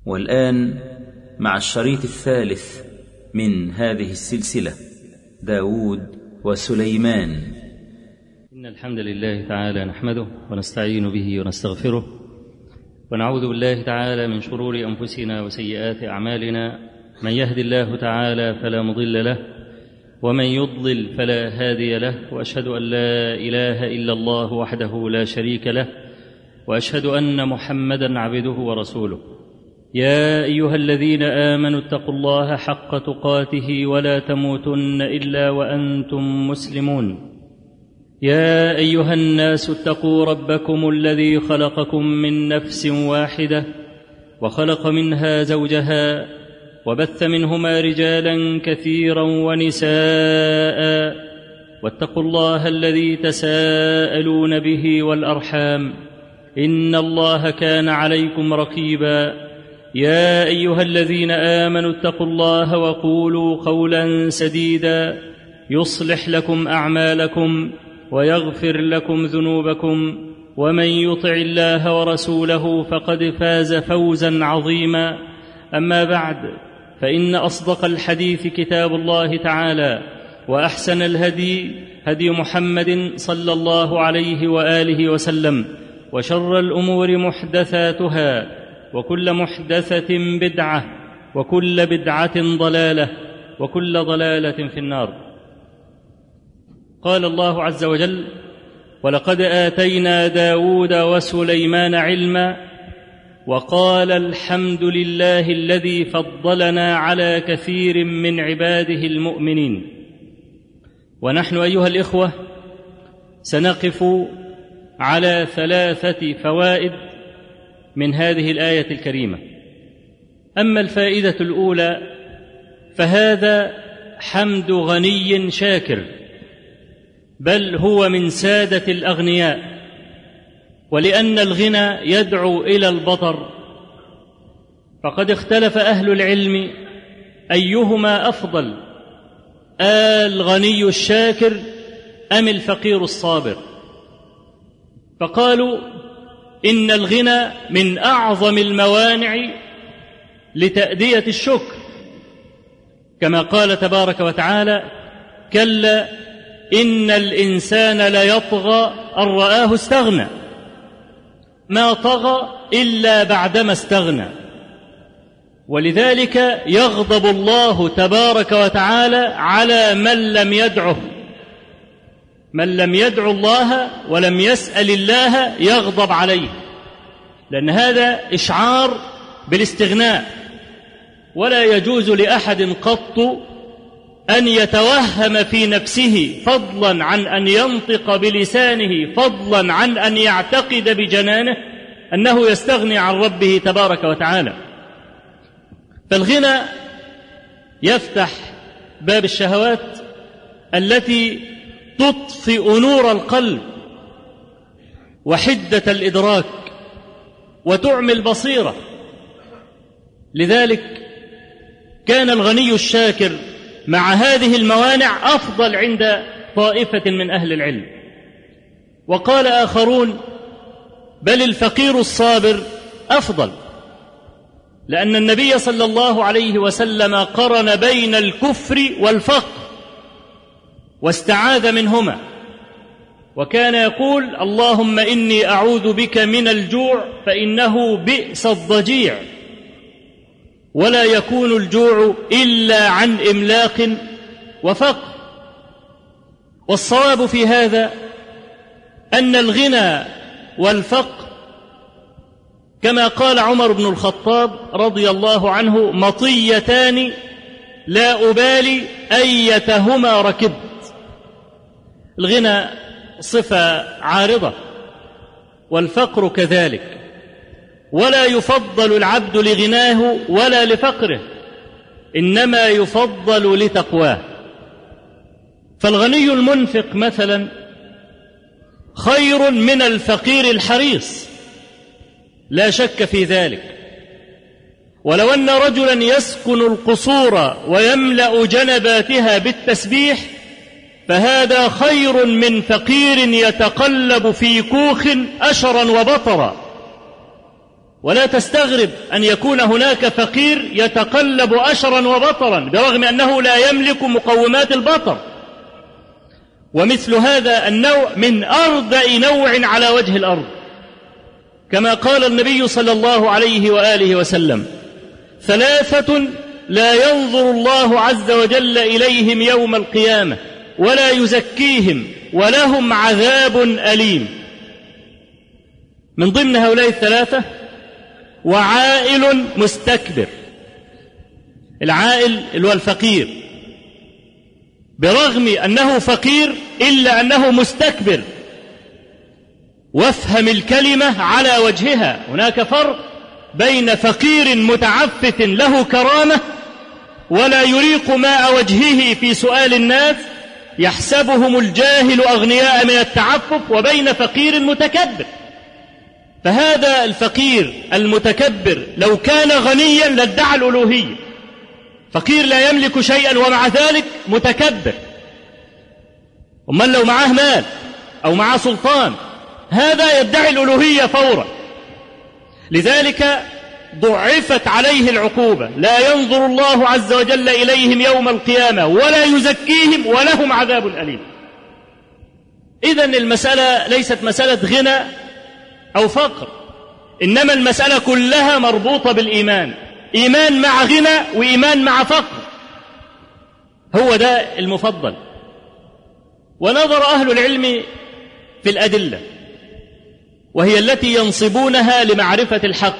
والآن مع الشريط الثالث من هذه السلسلة، داود وسليمان. إن الحمد لله تعالى نحمده ونستعين به ونستغفره، ونعوذ بالله تعالى من شرور أنفسنا وسيئات أعمالنا. من يهد الله تعالى فلا مضل له، ومن يضلل فلا هادي له، وأشهد أن لا إله إلا الله وحده لا شريك له، وأشهد أن محمدًا عبده ورسوله. يا أيها الذين آمنوا اتقوا الله حق تقاته ولا تموتن إلا وأنتم مسلمون. يا أيها الناس اتقوا ربكم الذي خلقكم من نفس واحدة، وخلق منها زوجها، وبث منهما رجالا كثيرا ونساء، واتقوا الله الذي تساءلون به والأرحام، إن الله كان عليكم رقيبا. يا أيها الذين آمنوا اتقوا الله وقولوا قولا سديدا يصلح لكم أعمالكم ويغفر لكم ذنوبكم، ومن يطع الله ورسوله فقد فاز فوزا عظيما. أما بعد، فإن أصدق الحديث كتاب الله تعالى، وأحسن الهدي هدي محمد صلى الله عليه وآله وسلم، وشر الأمور محدثاتها، وكل محدثة بدعة، وكل بدعة ضلالة، وكل ضلالة في النار. قال الله عز وجل: ولقد آتينا داود وسليمان علما، وقال الحمد لله الذي فضلنا على كثير من عباده المؤمنين. ونحن أيها الإخوة سنقف على 3 فوائد من هذه الآية الكريمة. أما الفائدة الأولى فهذا حمد غني شاكر، بل هو من سادة الأغنياء، ولأن الغنى يدعو إلى البطر، فقد اختلف أهل العلم أيهما أفضل، الغني الشاكر أم الفقير الصابر؟ فقالوا إن الغنى من أعظم الموانع لتأدية الشكر، كما قال تبارك وتعالى: كلا إن الإنسان ليطغى أن رآه استغنى. ما طغى إلا بعدما استغنى، ولذلك يغضب الله تبارك وتعالى على من لم يدعه. من لم يدعو الله ولم يسأل الله يغضب عليه، لأن هذا إشعار بالاستغناء. ولا يجوز لأحد قط أن يتوهم في نفسه، فضلا عن أن ينطق بلسانه، فضلا عن أن يعتقد بجنانه أنه يستغني عن ربه تبارك وتعالى. فالغنى يفتح باب الشهوات التي تطفئ نور القلب وحدة الإدراك وتعمي البصيرة. لذلك كان الغني الشاكر مع هذه الموانع أفضل عند طائفة من أهل العلم. وقال آخرون: بل الفقير الصابر أفضل، لأن النبي صلى الله عليه وسلم قرن بين الكفر والفقر واستعاذ منهما، وكان يقول: اللهم إني أعوذ بك من الجوع فإنه بئس الضجيع، ولا يكون الجوع إلا عن إملاق وفقر. والصواب في هذا أن الغنى والفقر، كما قال عمر بن الخطاب رضي الله عنه: مطيتان لا أبالي أيتهما ركبت. الغنى صفة عارضة، والفقر كذلك، ولا يفضل العبد لغناه ولا لفقره، إنما يفضل لتقواه. فالغني المنفق مثلا خير من الفقير الحريص، لا شك في ذلك. ولو أن رجلا يسكن القصور ويملأ جنباتها بالتسبيح فهذا خير من فقير يتقلب في كوخ أشرا وبطرا. ولا تستغرب أن يكون هناك فقير يتقلب أشرا وبطرا برغم أنه لا يملك مقومات البطر. ومثل هذا النوع من أردأ نوع على وجه الأرض، كما قال النبي صلى الله عليه وآله وسلم: ثلاثة لا ينظر الله عز وجل إليهم يوم القيامة ولا يزكيهم ولهم عذاب أليم. من ضمن هؤلاء الثلاثة وعائل مستكبر. العائل اللي هو الفقير، برغم أنه فقير إلا أنه مستكبر. وافهم الكلمة على وجهها، هناك فرق بين فقير متعفف له كرامة ولا يريق ماء وجهه في سؤال الناس يحسبهم الجاهل أغنياء من التعفف، وبين فقير متكبر. فهذا الفقير المتكبر لو كان غنيا لادعى الألوهية. فقير لا يملك شيئا ومع ذلك متكبر. أمال لو معاه مال أو معاه سلطان هذا يدعي الألوهية فورا. لذلك ضعفت عليه العقوبة: لا ينظر الله عز وجل إليهم يوم القيامة ولا يزكيهم ولهم عذاب أليم. إذن المسألة ليست مسألة غنى أو فقر، إنما المسألة كلها مربوطة بالإيمان، إيمان مع غنى وإيمان مع فقر، هو ده المفضل. ونظر أهل العلم في الأدلة وهي التي ينصبونها لمعرفة الحق،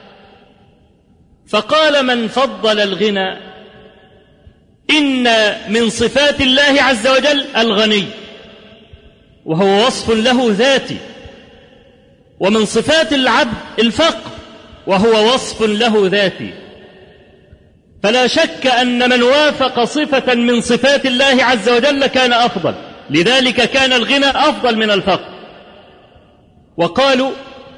فقال من فضل الغنى إن من صفات الله عز وجل الغني، وهو وصف له ذاتي، ومن صفات العبد الفقر وهو وصف له ذاتي. فلا شك أن من وافق صفة من صفات الله عز وجل كان أفضل، لذلك كان الغنى أفضل من الفقر. وقالوا: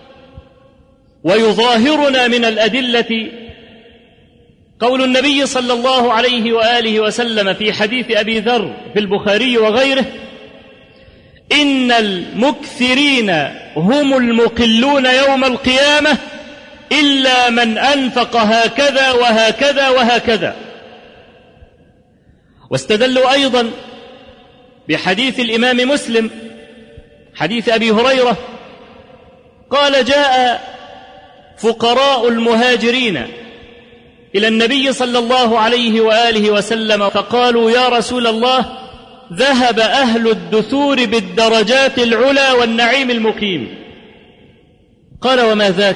ويظاهرنا من الأدلة قول النبي صلى الله عليه وآله وسلم في حديث أبي ذر في البخاري وغيره: إن المكثرين هم المقلون يوم القيامة إلا من أنفق هكذا وهكذا وهكذا. واستدلوا أيضا بحديث الإمام مسلم حديث أبي هريرة قال: جاء فقراء المهاجرين إلى النبي صلى الله عليه وآله وسلم فقالوا: يا رسول الله، ذهب أهل الدثور بالدرجات العلى والنعيم المقيم. قال: وما ذاك؟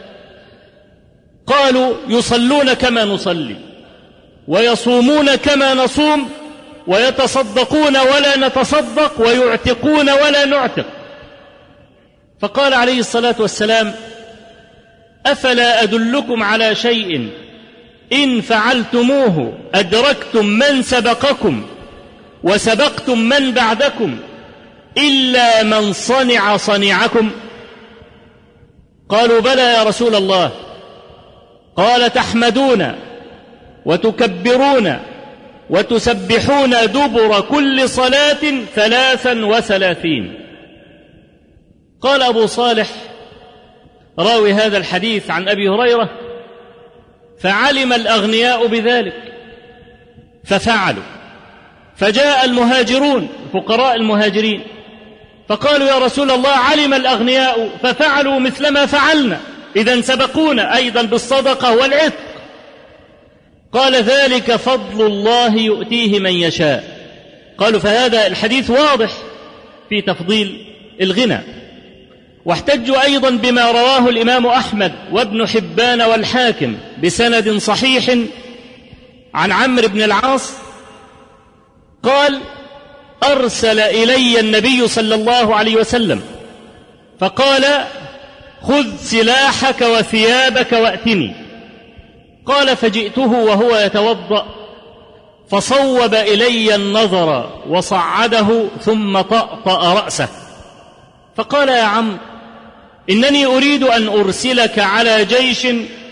قالوا: يصلون كما نصلي، ويصومون كما نصوم، ويتصدقون ولا نتصدق، ويعتقون ولا نعتق. فقال عليه الصلاة والسلام: أفلا أدلكم على شيء إن فعلتموه أدركتم من سبقكم وسبقتم من بعدكم إلا من صنع صنيعكم؟ قالوا: بلى يا رسول الله. قال: تحمدون وتكبرون وتسبحون دبر كل صلاة 33. قال أبو صالح راوي هذا الحديث عن أبي هريرة: فعلم الأغنياء بذلك ففعلوا، فجاء المهاجرون فقراء المهاجرين فقالوا: يا رسول الله، علم الأغنياء ففعلوا مثل ما فعلنا، إذن سبقونا أيضا بالصدقة والعتق. قال: ذلك فضل الله يؤتيه من يشاء. قالوا: فهذا الحديث واضح في تفضيل الغنى. واحتجوا أيضا بما رواه الإمام أحمد وابن حبان والحاكم بسند صحيح عن عمرو بن العاص قال: أرسل إلي النبي صلى الله عليه وسلم فقال: خذ سلاحك وثيابك وأتني. قال: فجئته وهو يتوضأ فصوب إلي النظر وصعده ثم طأطأ رأسه فقال: يا عم، إنني أريد أن أرسلك على جيش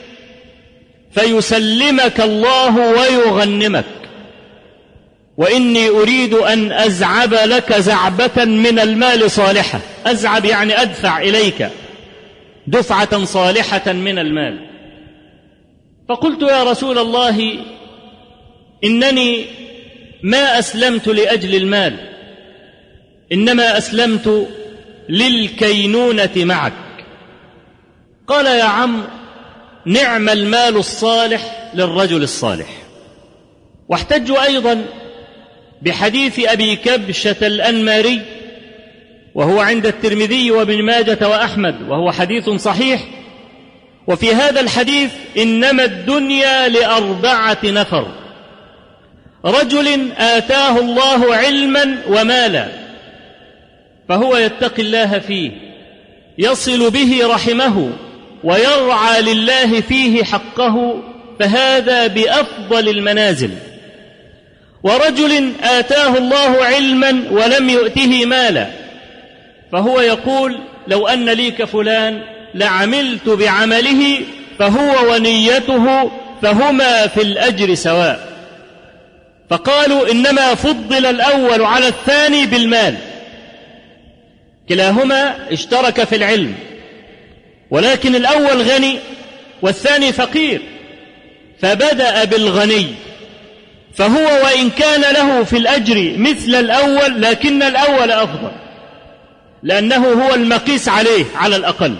فيسلمك الله ويغنمك، وإني أريد أن أزعب لك زعبة من المال صالحة. أزعب يعني أدفع إليك. دفعة صالحة من المال. فقلت يا رسول الله إنني ما أسلمت لأجل المال، إنما أسلمت للكينونة معك. قال يا عم نعم المال الصالح للرجل الصالح. واحتجوا أيضا بحديث أبي كبشة الأنماري وهو عند الترمذي وابن ماجة وأحمد وهو حديث صحيح. وفي هذا الحديث إنما الدنيا ل4 نفر: رجل آتاه الله علما ومالا فهو يتقي الله فيه يصل به رحمه ويرعى لله فيه حقه فهذا بأفضل المنازل. ورجل آتاه الله علما ولم يؤته مالا فهو يقول لو أن لي كفلان لعملت بعمله فهو ونيته فهما في الأجر سواء. فقالوا إنما فضل الأول على الثاني بالمال، كلاهما اشترك في العلم، ولكن الأول غني والثاني فقير، فبدأ بالغني، فهو وإن كان له في الأجر مثل الأول لكن الأول أفضل، لأنه هو المقيس عليه على الأقل.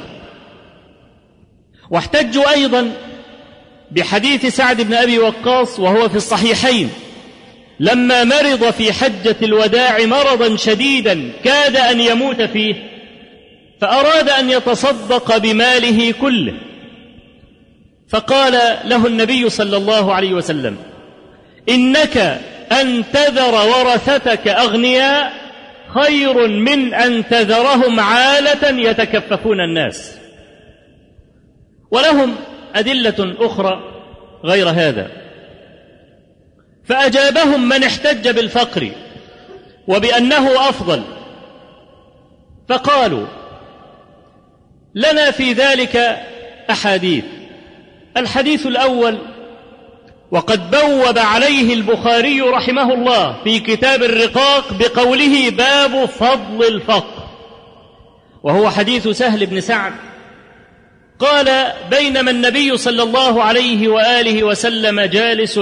واحتجوا أيضا بحديث سعد بن أبي وقاص وهو في الصحيحين لما مرض في حجة الوداع مرضا شديدا كاد أن يموت فيه، فأراد أن يتصدق بماله كله، فقال له النبي صلى الله عليه وسلم: إنك أن تذر ورثتك أغنياء خير من أن تذرهم عالة يتكففون الناس. ولهم أدلة أخرى غير هذا. فأجابهم من احتج بالفقر وبأنه أفضل، فقالوا: لنا في ذلك أحاديث. الحديث الأول وقد بوب عليه البخاري رحمه الله في كتاب الرقاق بقوله: باب فضل الفقر، وهو حديث سهل بن سعد قال: بينما النبي صلى الله عليه وآله وسلم جالس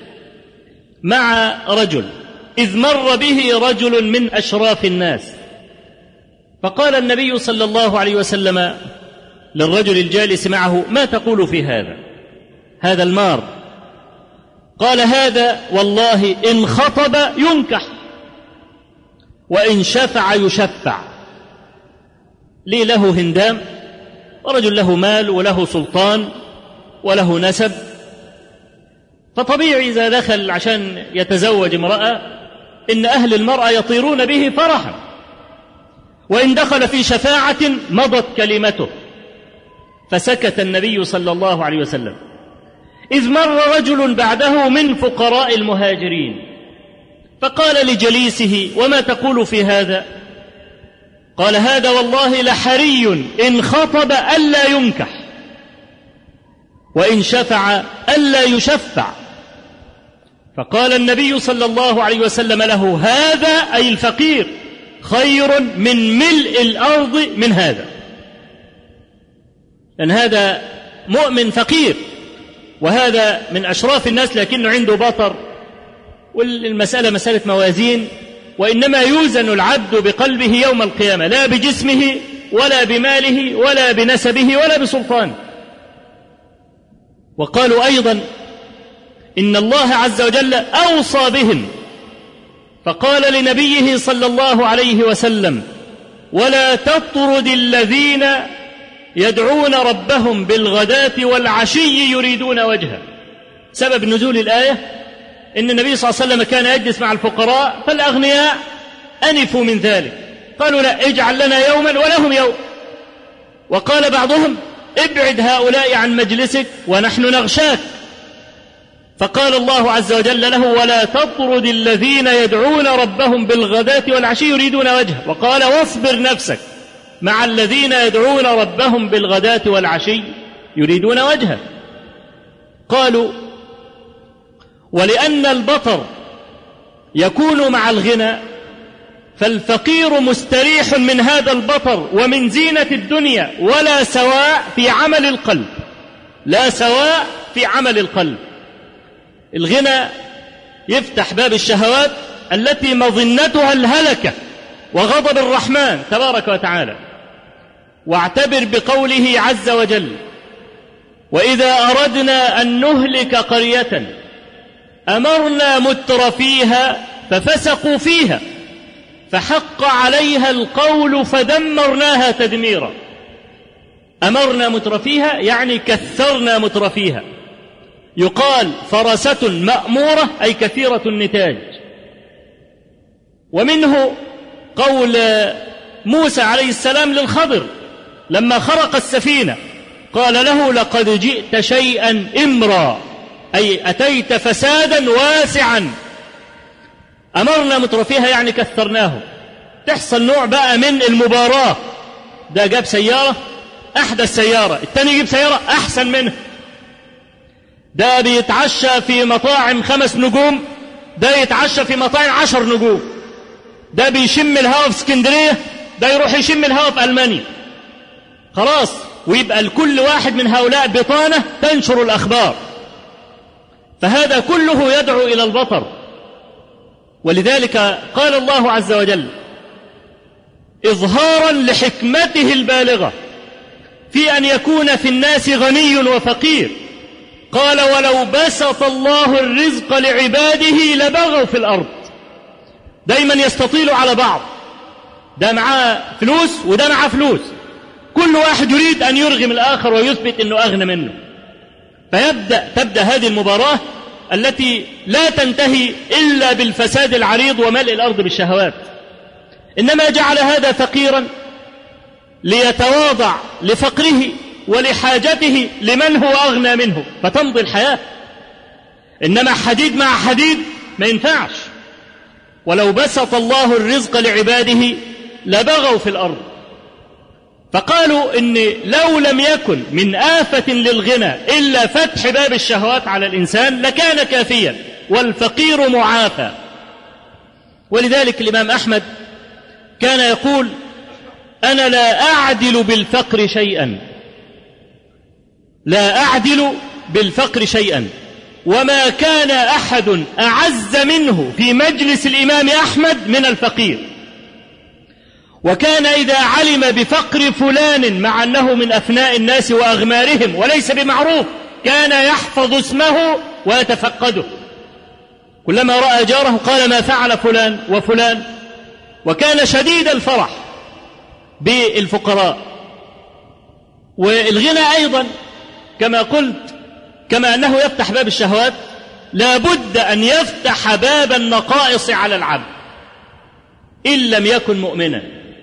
مع رجل إذ مر به رجل من أشراف الناس، فقال النبي صلى الله عليه وسلم للرجل الجالس معه: ما تقول في هذا المار؟ قال: هذا والله إن خطب ينكح وإن شفع يشفع. لي له هندام، ورجل له مال وله سلطان وله نسب، فطبيعي إذا دخل عشان يتزوج امرأة إن أهل المرأة يطيرون به فرحا، وإن دخل في شفاعة مضت كلمته. فسكت النبي صلى الله عليه وسلم، إذ مر رجل بعده من فقراء المهاجرين فقال لجليسه: وما تقول في هذا؟ قال: هذا والله لحري إن خطب ألا ينكح وإن شفع ألا يشفع. فقال النبي صلى الله عليه وسلم له: هذا أي الفقير خير من ملء الأرض من هذا، لأن هذا مؤمن فقير وهذا من أشراف الناس لكنه عنده بطر، والمسألة مسألة موازين، وإنما يوزن العبد بقلبه يوم القيامة لا بجسمه ولا بماله ولا بنسبه ولا بسلطانه. وقالوا أيضا إن الله عز وجل أوصى بهم فقال لنبيه صلى الله عليه وسلم: ولا تطرد الذين يدعون ربهم بالغداة والعشي يريدون وجهه. سبب نزول الآية إن النبي صلى الله عليه وسلم كان يجلس مع الفقراء فالأغنياء أنفوا من ذلك، قالوا: لا، اجعل لنا يوما ولهم يوم. وقال بعضهم: ابعد هؤلاء عن مجلسك ونحن نغشاك. فقال الله عز وجل له: ولا تطرد الذين يدعون ربهم بالغداة والعشي يريدون وجهه. وقال: واصبر نفسك مع الذين يدعون ربهم بالغداة والعشي يريدون وجهه. قالوا: ولأن البطر يكون مع الغنى فالفقير مستريح من هذا البطر ومن زينة الدنيا، ولا سواء في عمل القلب، لا سواء في عمل القلب. الغنى يفتح باب الشهوات التي مظنتها الهلكة وغضب الرحمن تبارك وتعالى. واعتبر بقوله عز وجل: وإذا أردنا أن نهلك قرية أمرنا مترفيها ففسقوا فيها فحق عليها القول فدمرناها تدميرا. أمرنا مترفيها يعني كثرنا مترفيها. يقال فرسة مأمورة أي كثيرة النتاج. ومنه قول موسى عليه السلام للخضر لما خرق السفينة، قال له: لقد جئت شيئا إمرا، أي أتيت فسادا واسعا. أمرنا مترفيها يعني كثرناه. تحصل نوع بقى من المباراة، ده جاب سيارة أحدث سيارة، التاني يجيب سيارة أحسن منه، ده بيتعشى في مطاعم 5 نجوم، ده يتعشى في مطاعم 10 نجوم، ده بيشم الهواء في اسكندرية، ده يروح يشم الهواء في ألمانيا. خلاص، ويبقى لكل واحد من هؤلاء بطانة تنشر الأخبار. فهذا كله يدعو إلى البطر. ولذلك قال الله عز وجل إظهارا لحكمته البالغة في أن يكون في الناس غني وفقير، قال: ولو بسط الله الرزق لعباده لبغوا في الأرض. دايما يستطيلوا على بعض، ده معاه فلوس وده معاه فلوس، كل واحد يريد أن يرغم الآخر ويثبت أنه أغنى منه. تبدأ هذه المباراة التي لا تنتهي إلا بالفساد العريض وملء الأرض بالشهوات. إنما جعل هذا فقيرا ليتواضع لفقره ولحاجته لمن هو أغنى منه، فتمضي الحياة. إنما حديد مع حديد ما ينفعش. ولو بسط الله الرزق لعباده لبغوا في الأرض. فقالوا إن لو لم يكن من آفة للغنى إلا فتح باب الشهوات على الإنسان لكان كافيا، والفقير معافى. ولذلك الإمام أحمد كان يقول: أنا لا أعدل بالفقر شيئا، لا أعدل بالفقر شيئا. وما كان أحد أعز منه في مجلس الإمام أحمد من الفقير. وكان إذا علم بفقر فلان مع أنه من أفناء الناس وأغمارهم وليس بمعروف كان يحفظ اسمه ويتفقده. كلما رأى جاره قال: ما فعل فلان وفلان. وكان شديد الفرح بالفقراء. والغنى أيضا كما قلت، كما أنه يفتح باب الشهوات، لا بد أن يفتح باب النقائص على العبد إن لم يكن مؤمنا.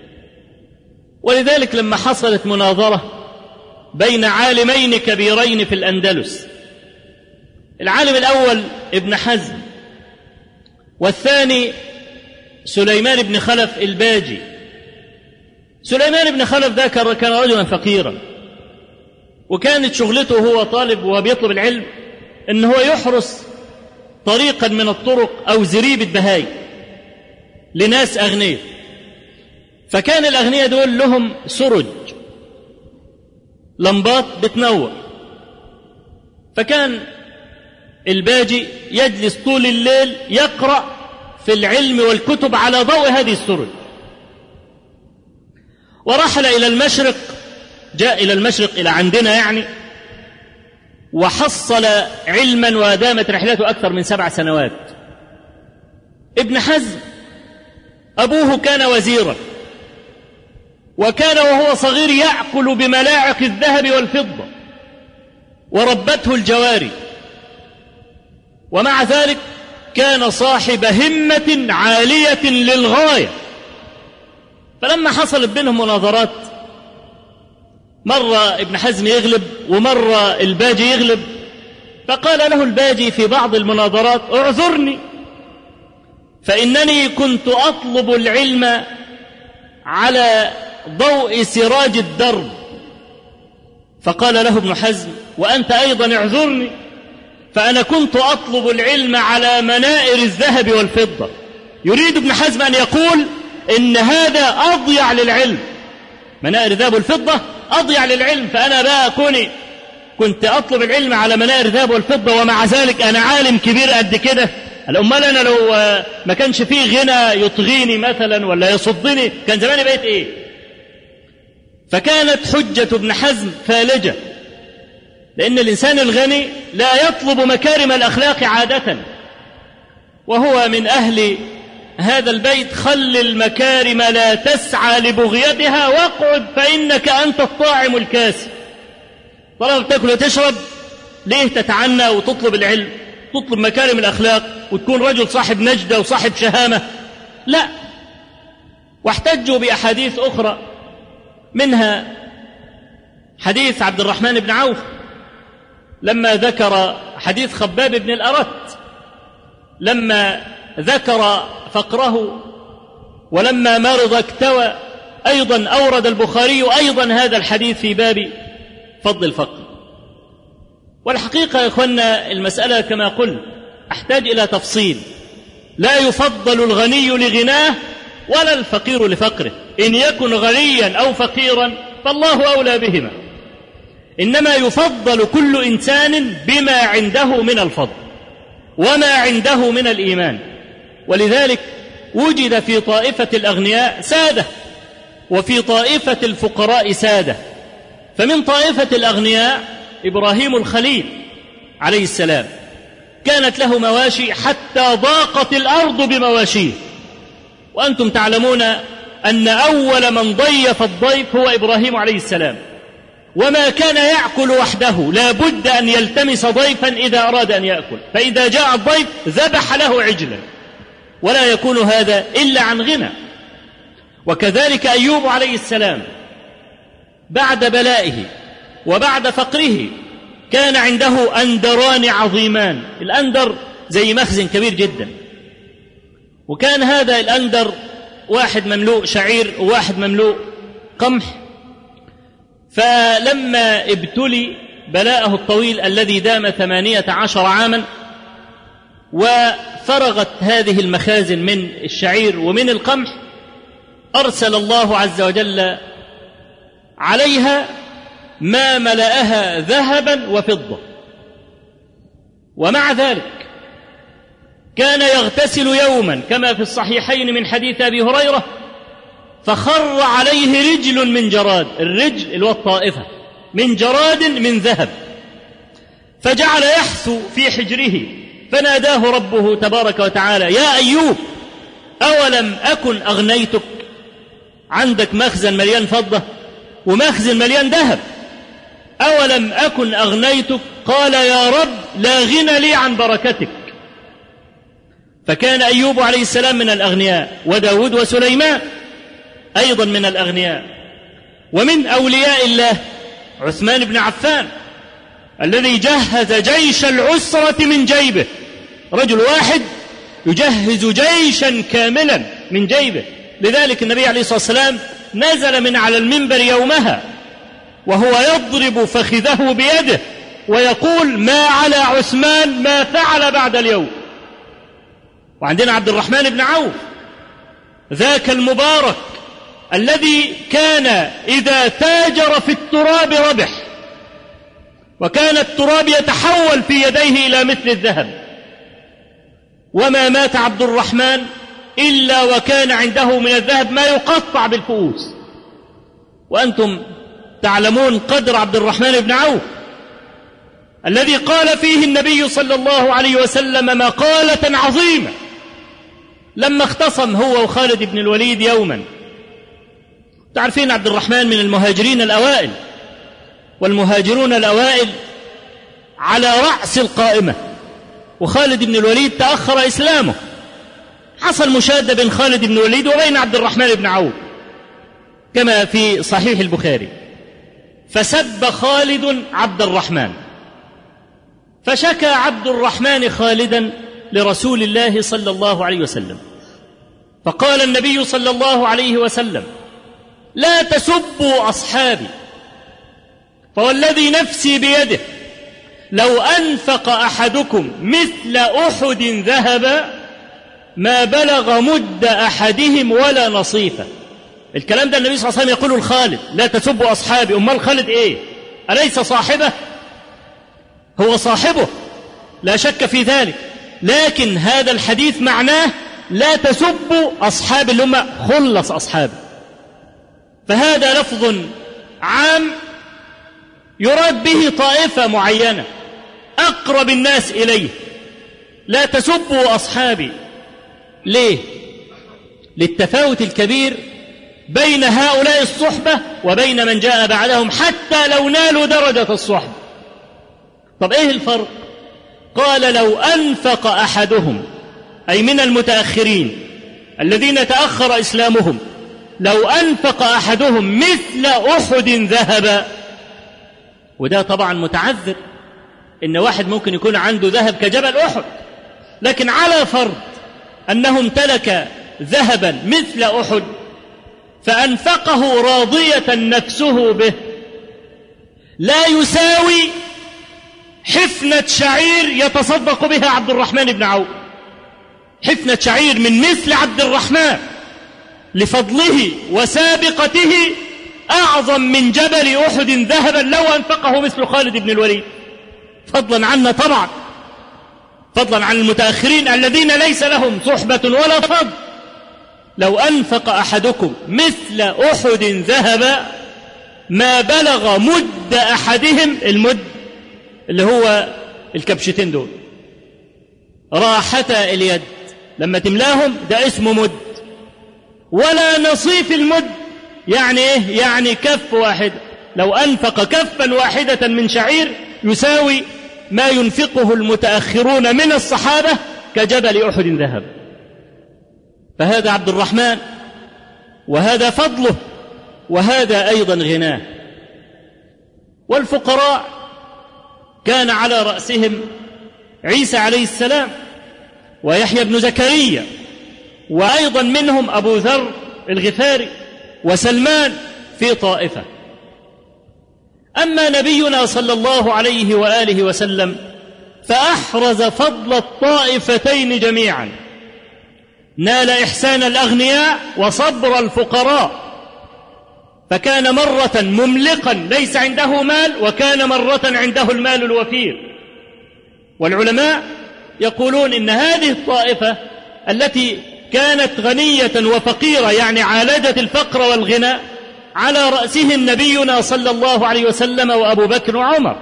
ولذلك لما حصلت مناظرة بين عالمين كبيرين في الأندلس، العالم الأول ابن حزم والثاني سليمان بن خلف الباجي. سليمان بن خلف ده كان رجلا فقيرا، وكانت شغلته هو طالب وبيطلب العلم إن هو يحرس طريقا من الطرق أو زريبة بهاي لناس أغنياء. فكان الأغنياء دول لهم سرج، لمبات بتنور. فكان الباجي يجلس طول الليل يقرأ في العلم والكتب على ضوء هذه السرج. ورحل إلى المشرق، جاء إلى المشرق إلى عندنا يعني، وحصل علما ودامت رحلته أكثر من 7 سنوات. ابن حزم أبوه كان وزيرا، وكان وهو صغير يأكل بملاعق الذهب والفضة، وربته الجواري، ومع ذلك كان صاحب همة عالية للغاية. فلما حصلت بينهم مناظرات، مرة ابن حزم يغلب ومرة الباجي يغلب، فقال له الباجي في بعض المناظرات: اعذرني فإنني كنت أطلب العلم على ضوء سراج الدرب. فقال له ابن حزم: وأنت أيضا اعذرني فأنا كنت أطلب العلم على منائر الذهب والفضة. يريد ابن حزم أن يقول إن هذا أضيع للعلم، منائر الذهب والفضة أضيع للعلم، فأنا بقى كنت أطلب العلم على منائر الذهب والفضة ومع ذلك أنا عالم كبير قد كده. الأمال أنا لو ما كانش فيه غنى يطغيني مثلا ولا يصدني كان زماني بقيت إيه؟ فكانت حجة ابن حزم فالجة، لأن الإنسان الغني لا يطلب مكارم الأخلاق عادة، وهو من أهل هذا البيت: خل المكارم لا تسعى لبغيتها واقعد فإنك أنت الطاعم الكاسي. طالما بتاكل وتشرب ليه تتعنى وتطلب العلم، تطلب مكارم الأخلاق وتكون رجل صاحب نجدة وصاحب شهامة؟ لا. واحتجوا بأحاديث أخرى، منها حديث عبد الرحمن بن عوف لما ذكر حديث خباب بن الأرت، لما ذكر فقره ولما مرض اكتوى، أيضا أورد البخاري أيضا هذا الحديث في باب فضل الفقر. والحقيقة يا إخوانا المسألة كما قلت أحتاج إلى تفصيل. لا يفضل الغني لغناه ولا الفقير لفقره، إن يكن غنيا أو فقيرا فالله أولى بهما، إنما يفضل كل إنسان بما عنده من الفضل وما عنده من الإيمان. ولذلك وجد في طائفة الأغنياء سادة وفي طائفة الفقراء سادة. فمن طائفة الأغنياء إبراهيم الخليل عليه السلام، كانت له مواشي حتى ضاقت الأرض بمواشيه، وأنتم تعلمون أن أول من ضيف الضيف هو إبراهيم عليه السلام، وما كان يأكل وحده، لا بد أن يلتمس ضيفا إذا أراد أن يأكل، فإذا جاء الضيف ذبح له عجلا، ولا يكون هذا إلا عن غنى. وكذلك أيوب عليه السلام بعد بلائه وبعد فقره كان عنده أندران عظيمان. الأندر زي مخزن كبير جدا، وكان هذا الأندر واحد مملوء شعير وواحد مملوء قمح. فلما ابتلي بلاءه الطويل الذي دام 18 عاما وفرغت هذه المخازن من الشعير ومن القمح، أرسل الله عز وجل عليها ما ملأها ذهبا وفضة. ومع ذلك كان يغتسل يوما كما في الصحيحين من حديث أبي هريرة فخر عليه رجل من جراد، الرجل اللي هو الطائفة من جراد من ذهب، فجعل يحثو في حجره، فناداه ربه تبارك وتعالى: يا أيوب أولم أكن أغنيتك؟ عندك مخزن مليان فضة ومخزن مليان ذهب، أولم أكن أغنيتك؟ قال: يا رب لا غنى لي عن بركتك. فكان أيوب عليه السلام من الأغنياء، وداود وسليمان أيضا من الأغنياء. ومن أولياء الله عثمان بن عفان الذي جهز جيش العسرة من جيبه، رجل واحد يجهز جيشا كاملا من جيبه. لذلك النبي عليه الصلاة والسلام نزل من على المنبر يومها وهو يضرب فخذه بيده ويقول: ما على عثمان ما فعل بعد اليوم. وعندنا عبد الرحمن بن عوف ذاك المبارك الذي كان إذا تاجر في التراب ربح، وكان التراب يتحول في يديه إلى مثل الذهب. وما مات عبد الرحمن إلا وكان عنده من الذهب ما يقطع بالفؤوس. وأنتم تعلمون قدر عبد الرحمن بن عوف الذي قال فيه النبي صلى الله عليه وسلم مقالة عظيمة لما اختصم هو وخالد بن الوليد يوما. تعرفين عبد الرحمن من المهاجرين الأوائل، والمهاجرون الأوائل على رأس القائمة، وخالد بن الوليد تأخر إسلامه. حصل مشادة بين خالد بن الوليد وبين عبد الرحمن بن عوف كما في صحيح البخاري، فسب خالد عبد الرحمن، فشكى عبد الرحمن خالدا لرسول الله صلى الله عليه وسلم، فقال النبي صلى الله عليه وسلم: لا تسبوا أصحابي، فوالذي نفسي بيده لو أنفق أحدكم مثل أحد ذهبا ما بلغ مد أحدهم ولا نصيفه. الكلام ده النبي صلى الله عليه وسلم يقول لخالد: لا تسبوا أصحابي. أمال خالد إيه؟ أليس صاحبه؟ هو صاحبه لا شك في ذلك، لكن هذا الحديث معناه لا تسبوا أصحاب اللي هم خلص أصحابه. فهذا لفظ عام يراد به طائفة معينة أقرب الناس إليه. لا تسبوا أصحابي. ليه؟ للتفاوت الكبير بين هؤلاء الصحبة وبين من جاء بعدهم حتى لو نالوا درجة الصحبة. طب إيه الفرق؟ قال: لو أنفق أحدهم، أي من المتأخرين الذين تأخر إسلامهم، لو أنفق أحدهم مثل أحد ذهبا. وده طبعا متعذر، إن واحد ممكن يكون عنده ذهب كجبل أحد، لكن على فرض أنه امتلك ذهبا مثل أحد فأنفقه راضية نفسه به، لا يساوي حفنة شعير يتصدق بها عبد الرحمن بن عوف. حفنة شعير من مثل عبد الرحمن لفضله وسابقته أعظم من جبل أحد ذهبا لو أنفقه مثل خالد بن الوليد، فضلا عنا طبعا، فضلا عن المتأخرين الذين ليس لهم صحبة ولا فضل. لو أنفق أحدكم مثل أحد ذهبا ما بلغ مد أحدهم، المد اللي هو الكبشتين دول، راحتا اليد لما تملاهم ده اسمه مد، ولا نصيف المد. يعني إيه؟ يعني كف واحد. لو أنفق كفا واحدة من شعير يساوي ما ينفقه المتأخرون من الصحابة كجبل أحد ذهب. فهذا عبد الرحمن، وهذا فضله، وهذا أيضا غناه. والفقراء كان على رأسهم عيسى عليه السلام ويحيى بن زكريا، وأيضا منهم أبو ذر الغفاري وسلمان في طائفة. أما نبينا صلى الله عليه وآله وسلم فأحرز فضل الطائفتين جميعا، نال إحسان الأغنياء وصبر الفقراء، فكان مرة مملقا ليس عنده مال، وكان مرة عنده المال الوفير. والعلماء يقولون إن هذه الطائفة التي كانت غنية وفقيرة، يعني عالجت الفقر والغنى، على رأسهم نبينا صلى الله عليه وسلم وأبو بكر وعمر.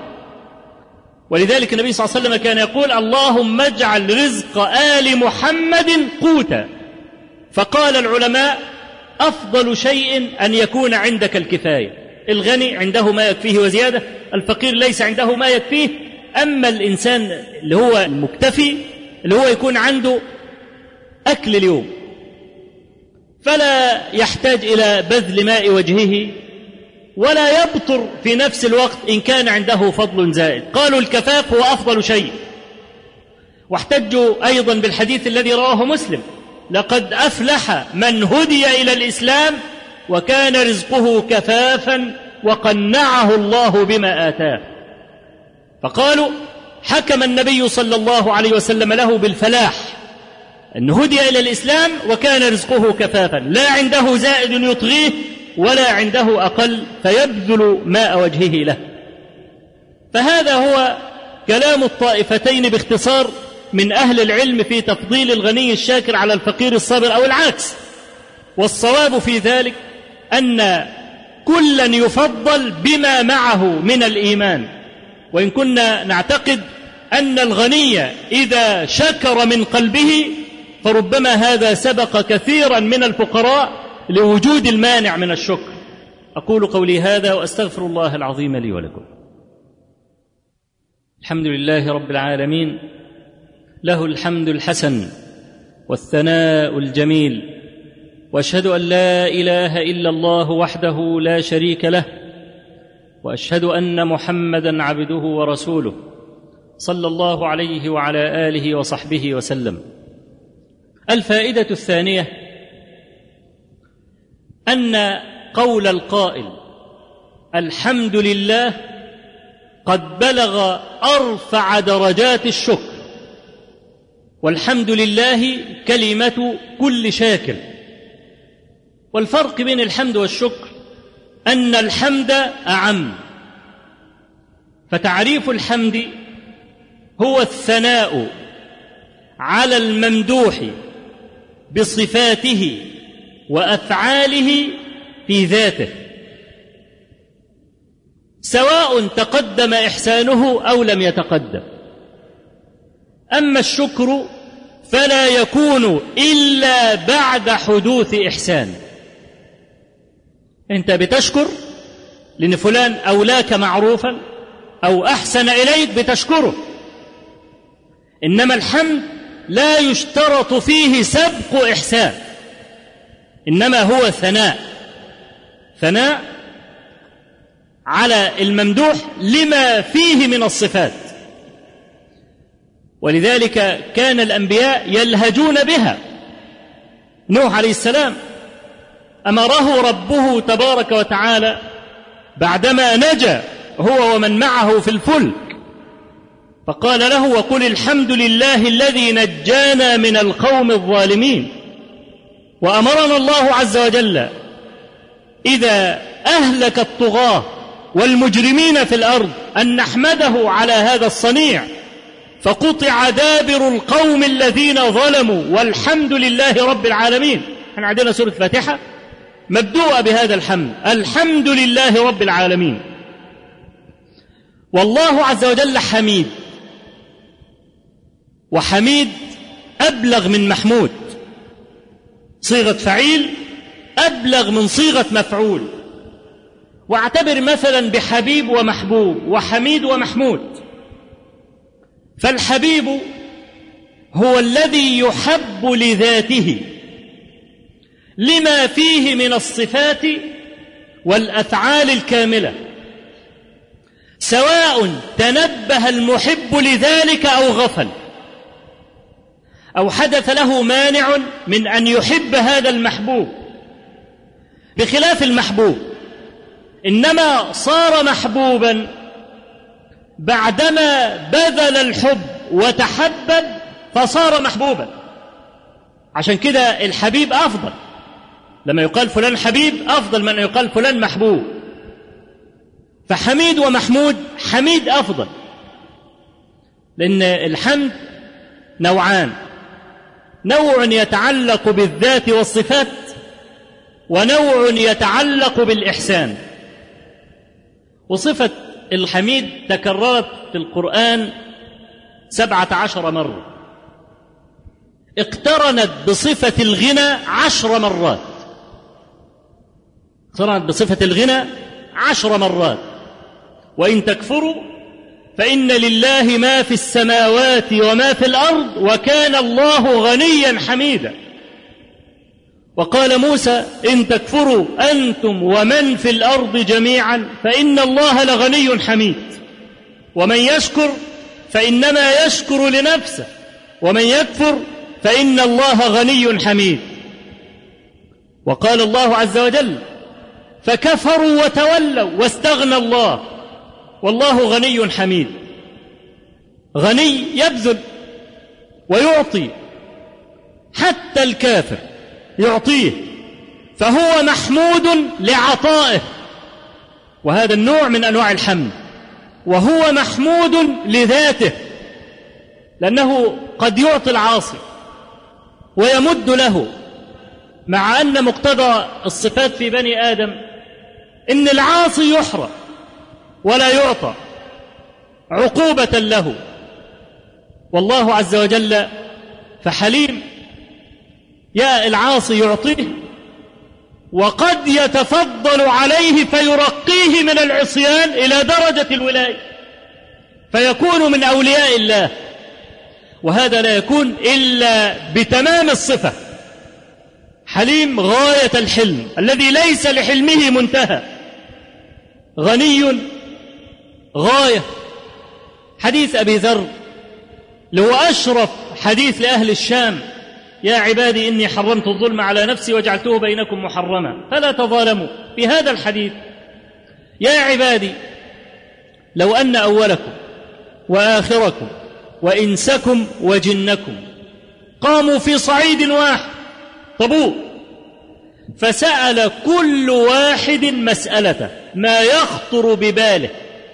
ولذلك النبي صلى الله عليه وسلم كان يقول: اللهم اجعل رزق آل محمد قوتا. فقال العلماء: أفضل شيء أن يكون عندك الكفاية. الغني عنده ما يكفيه وزيادة، الفقير ليس عنده ما يكفيه. أما الإنسان اللي هو المكتفي اللي هو يكون عنده أكل اليوم، فلا يحتاج إلى بذل ماء وجهه ولا يبطر في نفس الوقت إن كان عنده فضل زائد. قالوا الكفاف هو أفضل شيء. واحتجوا أيضا بالحديث الذي رواه مسلم: لقد أفلح من هدي إلى الإسلام وكان رزقه كفافا وقنعه الله بما آتاه. فقالوا حكم النبي صلى الله عليه وسلم له بالفلاح، أن هدي إلى الإسلام وكان رزقه كفافا، لا عنده زائد يطغيه ولا عنده أقل فيبذل ماء وجهه له. فهذا هو كلام الطائفتين باختصار من أهل العلم في تفضيل الغني الشاكر على الفقير الصابر أو العكس. والصواب في ذلك أن كلا يفضل بما معه من الإيمان. وإن كنا نعتقد أن الغني إذا شكر من قلبه فربما هذا سبق كثيرا من الفقراء لوجود المانع من الشكر. أقول قولي هذا وأستغفر الله العظيم لي ولكم. الحمد لله رب العالمين، له الحمد الحسن والثناء الجميل، وأشهد أن لا إله إلا الله وحده لا شريك له، وأشهد أن محمدًا عبده ورسوله صلى الله عليه وعلى آله وصحبه وسلم. الفائدة الثانية أن قول القائل الحمد لله قد بلغ أرفع درجات الشكر، والحمد لله كلمة كل شاكر. والفرق بين الحمد والشكر أن الحمد أعم، فتعريف الحمد هو الثناء على الممدوح بصفاته وأفعاله في ذاته، سواء تقدم إحسانه أو لم يتقدم. أما الشكر فلا يكون إلا بعد حدوث إحسان. أنت بتشكر لأن فلان أولاك معروفا أو أحسن إليك بتشكره، إنما الحمد لا يشترط فيه سبق إحسان، إنما هو ثناء على الممدوح لما فيه من الصفات. ولذلك كان الأنبياء يلهجون بها. نوح عليه السلام أمره ربه تبارك وتعالى بعدما نجا هو ومن معه في الفلك، فقال له: وقل الحمد لله الذي نجانا من القوم الظالمين. وأمرنا الله عز وجل إذا أهلك الطغاة والمجرمين في الأرض أن نحمده على هذا الصنيع، فقطع دابر القوم الذين ظلموا والحمد لله رب العالمين. احنا عندنا سورة الفاتحة مبدوءة بهذا الحمد، الحمد لله رب العالمين. والله عز وجل حميد، وحميد أبلغ من محمود، صيغة فعيل أبلغ من صيغة مفعول. واعتبر مثلا بحبيب ومحبوب وحميد ومحمود. فالحبيب هو الذي يحب لذاته لما فيه من الصفات والأفعال الكاملة، سواء تنبه المحب لذلك أو غفل، أو حدث له مانع من أن يحب هذا المحبوب. بخلاف المحبوب، إنما صار محبوبا بعدما بذل الحب وتحبب فصار محبوبا. عشان كده الحبيب أفضل، لما يقال فلان حبيب أفضل من أن يقال فلان محبوب. فحميد ومحمود، حميد أفضل، لأن الحمد نوعان: نوع يتعلق بالذات والصفات، ونوع يتعلق بالإحسان. وصفة الحميد تكررت في القرآن 17 مرة، اقترنت بصفة الغنى 10 مرات، اقترنت بصفة الغنى 10 مرات. وإن تكفروا فإن لله ما في السماوات وما في الأرض وكان الله غنيا حميدا. وقال موسى: إن تكفروا أنتم ومن في الأرض جميعا فإن الله لغني حميد. ومن يشكر فإنما يشكر لنفسه، ومن يكفر فإن الله غني حميد. وقال الله عز وجل: فكفروا وتولوا واستغنى الله والله غني حميد. غني يبذل ويعطي، حتى الكافر يعطيه، فهو محمود لعطائه، وهذا النوع من أنواع الحمد. وهو محمود لذاته، لأنه قد يعطي العاصي ويمد له، مع أن مقتضى الصفات في بني آدم إن العاصي يحرم ولا يعطى عقوبة له. والله عز وجل فحليم، يا العاصي يعطيه، وقد يتفضل عليه فيرقيه من العصيان إلى درجة الولاية فيكون من أولياء الله. وهذا لا يكون إلا بتمام الصفة. حليم غاية الحلم الذي ليس لحلمه منتهى، غني غاية. حديث أبي ذر لو أشرف حديث لأهل الشام: يا عبادي إني حرمت الظلم على نفسي وجعلته بينكم محرما فلا تظالموا. في هذا الحديث: يا عبادي لو أن أولكم وآخركم وإنسكم وجنكم قاموا في صعيد واحد طابور، فسأل كل واحد مسألته ما يخطر بباله،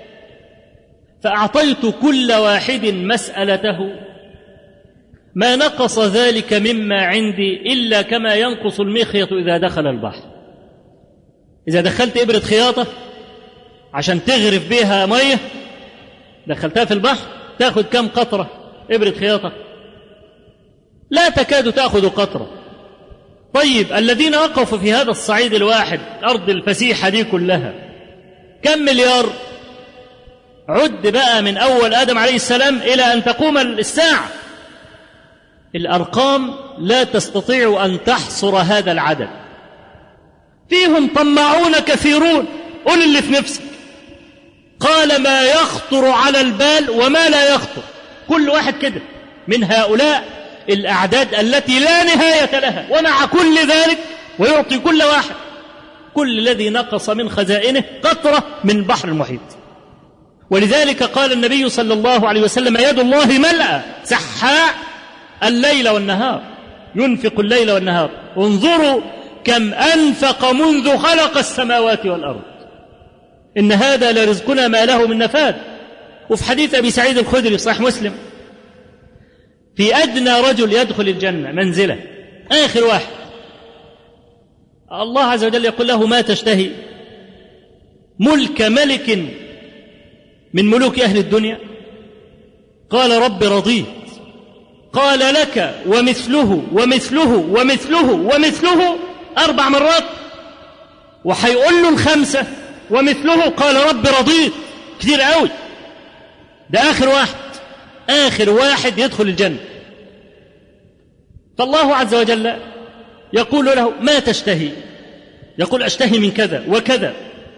فأعطيت كل واحد مسألته، ما نقص ذلك مما عندي إلا كما ينقص المخيط إذا دخل البحر. إذا دخلت إبرة خياطة عشان تغرف بها مية، دخلتها في البحر، تأخذ كم قطرة إبرة خياطة؟ لا تكاد تأخذ قطرة. طيب الذين وقفوا في هذا الصعيد الواحد، الأرض الفسيحة دي كلها، كم مليار؟ عد بقى من أول آدم عليه السلام إلى أن تقوم الساعة. الأرقام لا تستطيع أن تحصر هذا العدد. فيهم طماعون كثيرون، قل اللي في نفسك. قال ما يخطر على البال وما لا يخطر، كل واحد كده من هؤلاء الأعداد التي لا نهاية لها، ومع كل ذلك ويعطي كل واحد كل الذي نقص من خزائنه قطرة من بحر المحيط. ولذلك قال النبي صلى الله عليه وسلم يد الله ملأى سحاء الليل والنهار، ينفق الليل والنهار، انظروا كم أنفق منذ خلق السماوات والأرض، إن هذا لرزقنا ما له من نفاد. وفي حديث أبي سعيد الخدري صحيح مسلم، في أدنى رجل يدخل الجنة منزله، آخر واحد، الله عز وجل يقول له ما تشتهي؟ ملك ملك من ملوك أهل الدنيا؟ قال رب رضيت. قال لك ومثله ومثله ومثله ومثله 4 مرات، وحيقول له الخامسة ومثله، قال رب رضيت. كتير قوي. ده آخر واحد، آخر واحد يدخل الجنة. فالله عز وجل يقول له ما تشتهي؟ يقول أشتهي من كذا وكذا،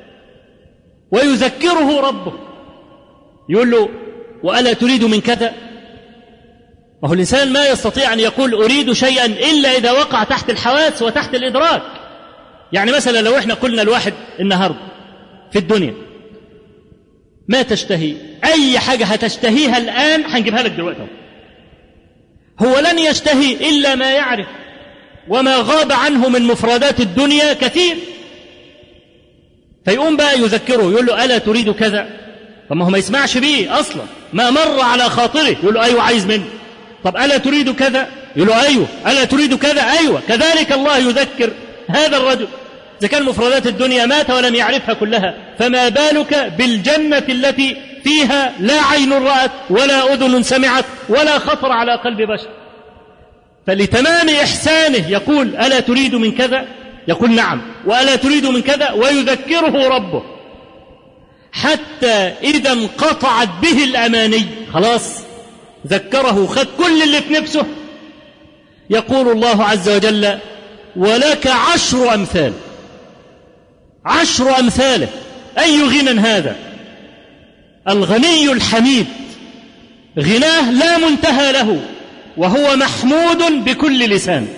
ويذكره ربه، يقول له وألا تريد من كذا؟ وهو الإنسان ما يستطيع أن يقول أريد شيئا إلا إذا وقع تحت الحواس وتحت الإدراك. يعني مثلا لو إحنا قلنا الواحد النهاردة في الدنيا ما تشتهي، أي حاجة هتشتهيها الآن هنجيبها لك دلوقتي. هو لن يشتهي إلا ما يعرف، وما غاب عنه من مفردات الدنيا كثير. فيقوم بقى يذكره، يقول له ألا تريد كذا؟ طب ما هو ما يسمعش بيه أصلا، ما مر على خاطره. يقول له أيوة عايز منه. طب ألا تريد كذا؟ يقول له أيوة. ألا تريد كذا؟ أيوة. كذلك الله يذكر هذا الرجل. إذا كان مفردات الدنيا مات ولم يعرفها كلها، فما بالك بالجنة التي فيها لا عين رأت ولا أذن سمعت ولا خطر على قلب بشر. فلتمام إحسانه يقول ألا تريد من كذا؟ يقول نعم. وألا تريد من كذا؟ ويذكره ربه، حتى إذا انقطعت به الأماني، خلاص ذكره، خد كل اللي في نفسه، يقول الله عز وجل ولك 10 أمثال، 10 أمثاله. أي غنى هذا؟ الغني الحميد، غناه لا منتهى له، وهو محمود بكل لسان.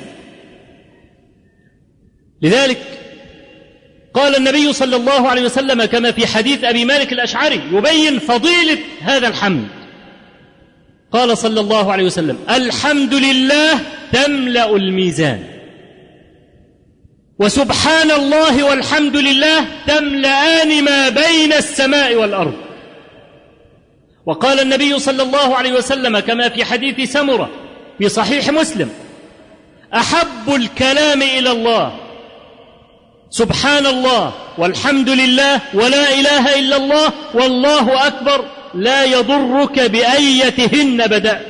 لذلك قال النبي صلى الله عليه وسلم كما في حديث أبي مالك الأشعري يبين فضيلة هذا الحمد، قال صلى الله عليه وسلم الحمد لله تملأ الميزان، وسبحان الله والحمد لله تملأان ما بين السماء والأرض. وقال النبي صلى الله عليه وسلم كما في حديث سمرة في صحيح مسلم أحب الكلام إلى الله سبحان الله والحمد لله ولا إله إلا الله والله أكبر لا يضرك بأيتهن بدأت.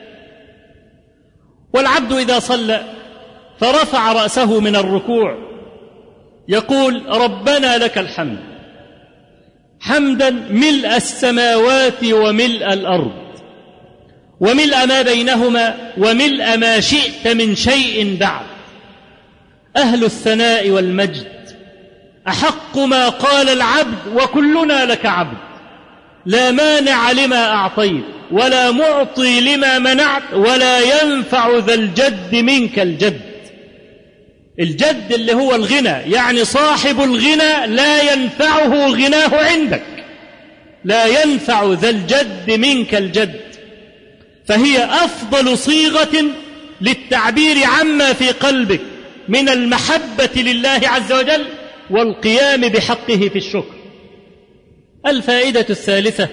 والعبد إذا صلى فرفع رأسه من الركوع يقول ربنا لك الحمد حمدا ملء السماوات وملء الأرض وملء ما بينهما وملء ما شئت من شيء بعد، أهل الثناء والمجد أحق ما قال العبد وكلنا لك عبد، لا مانع لما أعطيت ولا معطي لما منعت ولا ينفع ذا الجد منك الجد. الجد اللي هو الغنى، يعني صاحب الغنى لا ينفعه غناه عندك، لا ينفع ذا الجد منك الجد. فهي أفضل صيغة للتعبير عما في قلبك من المحبة لله عز وجل والقيام بحقه في الشكر. الفائدة الثالثة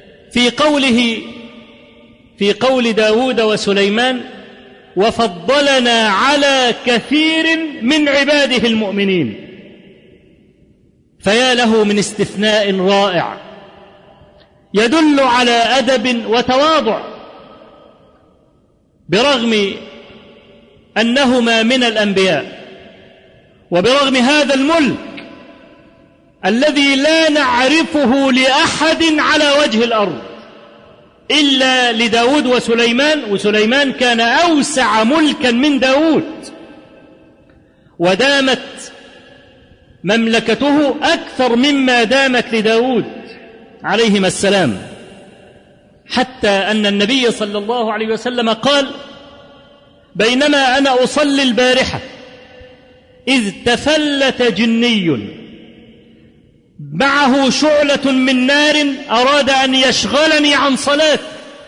في قول داود وسليمان: وفضلنا على كثير من عباده المؤمنين. فيا له من استثناء رائع يدل على أدب وتواضع، برغم أنهما من الأنبياء، وبرغم هذا الملك الذي لا نعرفه لأحد على وجه الأرض إلا لداود وسليمان، وسليمان كان أوسع ملكا من داود، ودامت مملكته أكثر مما دامت لداود عليهما السلام، حتى أن النبي صلى الله عليه وسلم قال: بينما أنا أصلي البارحة إذ تفلت جني معه شعلة من نار أراد أن يشغلني عن صلاة،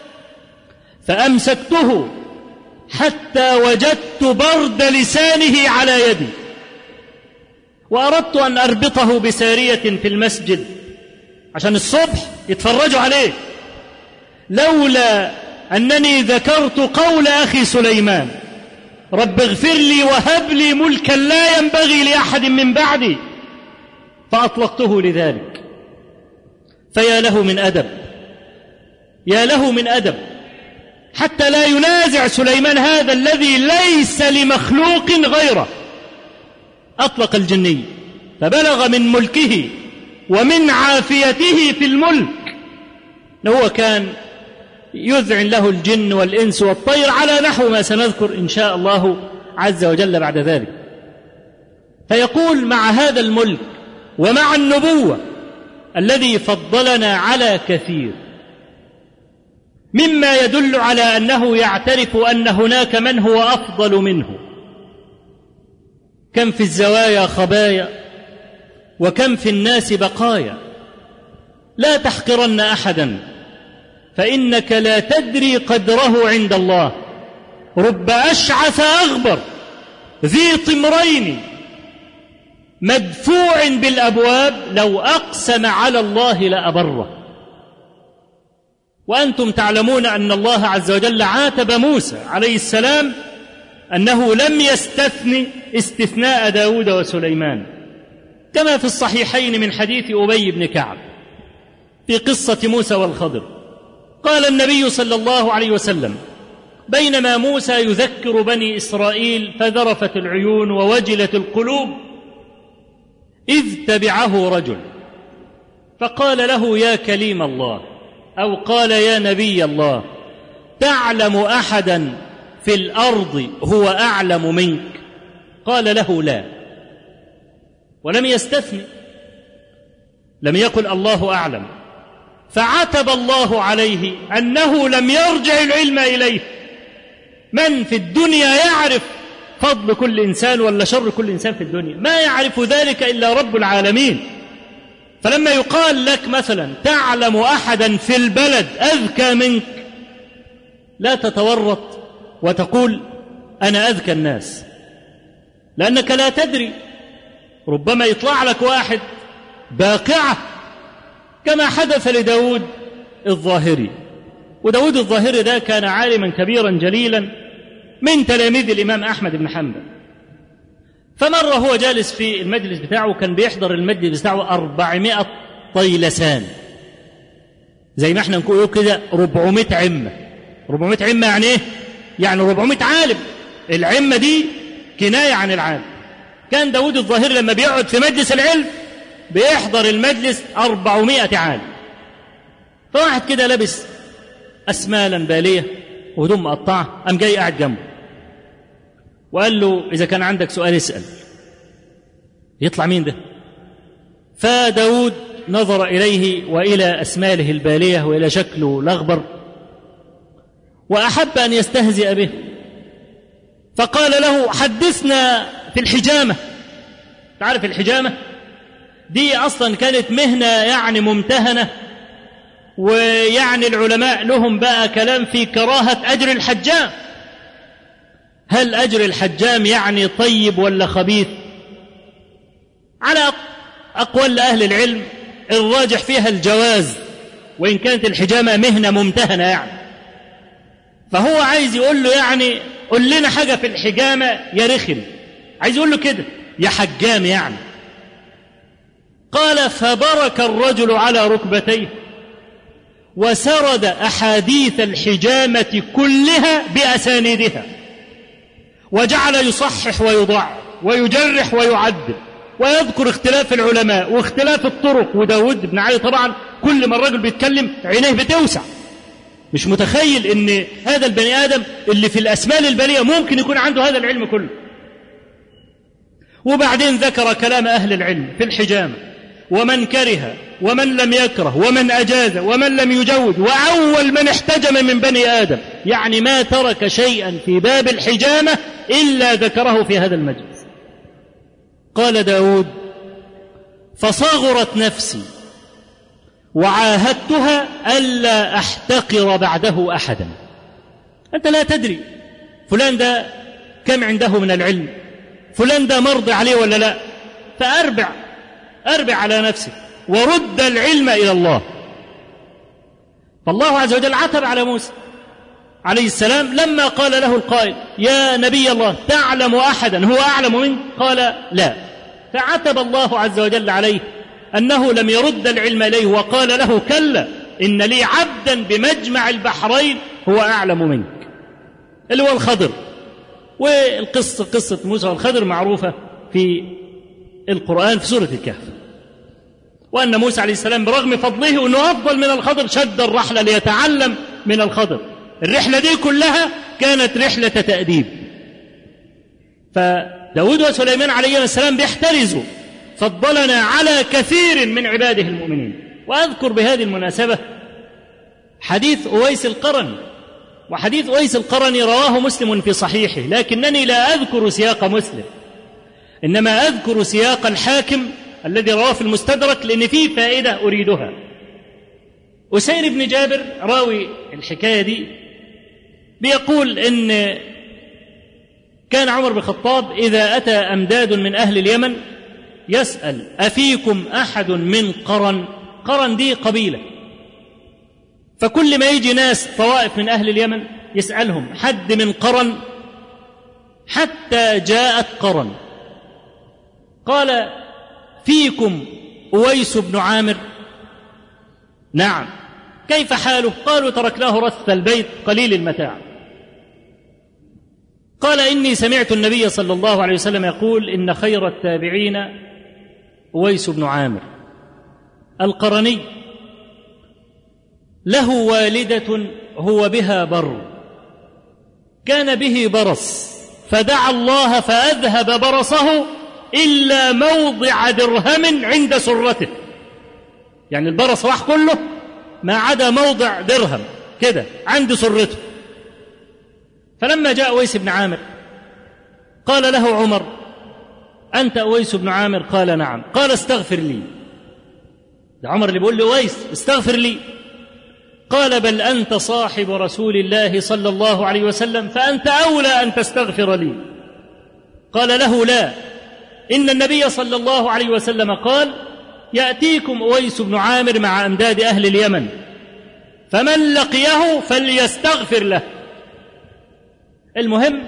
فأمسكته حتى وجدت برد لسانه على يدي، وأردت أن أربطه بسارية في المسجد عشان الصبح يتفرجوا عليه، لولا أنني ذكرت قول أخي سليمان: رب اغفر لي وهب لي ملكا لا ينبغي لأحد من بعدي، فأطلقته لذلك. فيا له من أدب، يا له من أدب، حتى لا ينازع سليمان هذا الذي ليس لمخلوق غيره. أطلق الجني فبلغ من ملكه ومن عافيته في الملك هو كان يذعن له الجن والإنس والطير على نحو ما سنذكر إن شاء الله عز وجل بعد ذلك. فيقول: مع هذا الملك ومع النبوة الذي فضلنا على كثير، مما يدل على أنه يعترف أن هناك من هو أفضل منه. كم في الزوايا خبايا وكم في الناس بقايا، لا تحقرن أحدا فإنك لا تدري قدره عند الله. رب أشعث أغبر ذي طمرين مدفوع بالأبواب لو أقسم على الله لأبره. وأنتم تعلمون أن الله عز وجل عاتب موسى عليه السلام أنه لم يستثني استثناء داود وسليمان، كما في الصحيحين من حديث أبي بن كعب في قصة موسى والخضر. قال النبي صلى الله عليه وسلم: بينما موسى يذكر بني إسرائيل فذرفت العيون ووجلت القلوب، إذ تبعه رجل فقال له: يا كليم الله، أو قال: يا نبي الله، تعلم أحدا في الأرض هو أعلم منك؟ قال له: لا. ولم يستثني، لم يقل الله أعلم، فعتب الله عليه أنه لم يرجع العلم إليه. من في الدنيا يعرف فضل كل إنسان ولا شر كل إنسان في الدنيا؟ ما يعرف ذلك إلا رب العالمين. فلما يقال لك مثلا: تعلم أحدا في البلد أذكى منك، لا تتورط وتقول أنا أذكى الناس، لأنك لا تدري، ربما يطلع لك واحد باقعة كما حدث لداود الظاهري. وداود الظاهري ده كان عالما كبيرا جليلا من تلاميذ الإمام أحمد بن حنبل. فمرة هو جالس في المجلس بتاعه، كان بيحضر المجلس بتاعه 400 طيلسان، زي ما احنا نقول كده 400 عمة. 400 عمة يعني ايه؟ يعني 400 عالم. العمة دي كناية عن العالم. كان داود الظاهري لما بيقعد في مجلس العلم بيحضر المجلس 400 عالم. فواحد كده لابس أسمالا بالية وهدوم مقطعة قام جاي قاعد جنبه وقال له: إذا كان عندك سؤال اسأل. يطلع مين ده؟ فداود نظر إليه وإلى أسماله البالية وإلى شكله الأغبر، وأحب أن يستهزئ به، فقال له: حدثنا في الحجامة. تعرف الحجامة دي أصلا كانت مهنة يعني ممتهنة، ويعني العلماء لهم بقى كلام في كراهة أجر الحجام. هل أجر الحجام يعني طيب ولا خبيث؟ على أقوال أهل العلم الراجح فيها الجواز، وإن كانت الحجامة مهنة ممتهنة يعني. فهو عايز يقول له يعني قل لنا حاجة في الحجامة يا رخم، عايز يقول له كده يا حجام يعني. قال فبرك الرجل على ركبتيه وسرد أحاديث الحجامة كلها بأسانيدها، وجعل يصحح ويضع ويجرح ويعدل ويذكر اختلاف العلماء واختلاف الطرق. وداود بن علي طبعا كل ما الرجل بيتكلم عينيه بتوسع، مش متخيل ان هذا البني آدم اللي في الأسمال البالية ممكن يكون عنده هذا العلم كله. وبعدين ذكر كلام أهل العلم في الحجامة، ومن كره ومن لم يكره ومن أجاز ومن لم يجوز، وأول من احتجم من بني آدم، يعني ما ترك شيئا في باب الحجامة إلا ذكره في هذا المجلس. قال داود فصغرت نفسي وعاهدتها ألا أحتقر بعده أحدا. أنت لا تدري فلان ده كم عنده من العلم، فلان ده مرضي عليه ولا لا، فأربع على نفسك ورد العلم إلى الله. فالله عز وجل عتب على موسى عليه السلام لما قال له القائل يا نبي الله تعلم أحدا هو أعلم منك؟ قال لا. فعتب الله عز وجل عليه أنه لم يرد العلم إليه وقال له كلا إن لي عبدا بمجمع البحرين هو أعلم منك، اللي هو الخضر. والقصة قصة موسى والخضر معروفة في القرآن في سورة الكهف، وأن موسى عليه السلام برغم فضله أنه أفضل من الخضر شد الرحلة ليتعلم من الخضر. الرحلة دي كلها كانت رحلة تأديب. فداود وسليمان عليه السلام بيحترزوا، فضلنا على كثير من عباده المؤمنين. وأذكر بهذه المناسبة حديث أويس القرني، وحديث أويس القرني رواه مسلم في صحيحه، لكنني لا أذكر سياق مسلم، إنما أذكر سياق الحاكم الذي رواه في المستدرك، لأن فيه فائدة أريدها. أسير بن جابر راوي الحكاية دي بيقول إن كان عمر بن الخطاب إذا أتى أمداد من أهل اليمن يسأل أفيكم أحد من قرن؟ قرن دي قبيلة، فكل ما يجي ناس طوائف من أهل اليمن يسألهم حد من قرن، حتى جاءت قرن. قال فيكم أويس بن عامر؟ نعم. كيف حاله؟ قالوا تركناه رث البيت قليل المتاع. قال إني سمعت النبي صلى الله عليه وسلم يقول إن خير التابعين أويس بن عامر القرني، له والدة هو بها بر، كان به برص فدعا الله فأذهب برصه إلا موضع درهم عند سرته، يعني البرص راح كله ما عدا موضع درهم كده عند سرته. فلما جاء أويس بن عامر قال له عمر أنت أويس بن عامر؟ قال نعم. قال استغفر لي. ده عمر اللي بيقول له أويس استغفر لي. قال بل أنت صاحب رسول الله صلى الله عليه وسلم فأنت أولى أن تستغفر لي. قال له لا، إن النبي صلى الله عليه وسلم قال يأتيكم أويس بن عامر مع أمداد أهل اليمن فمن لقيه فليستغفر له. المهم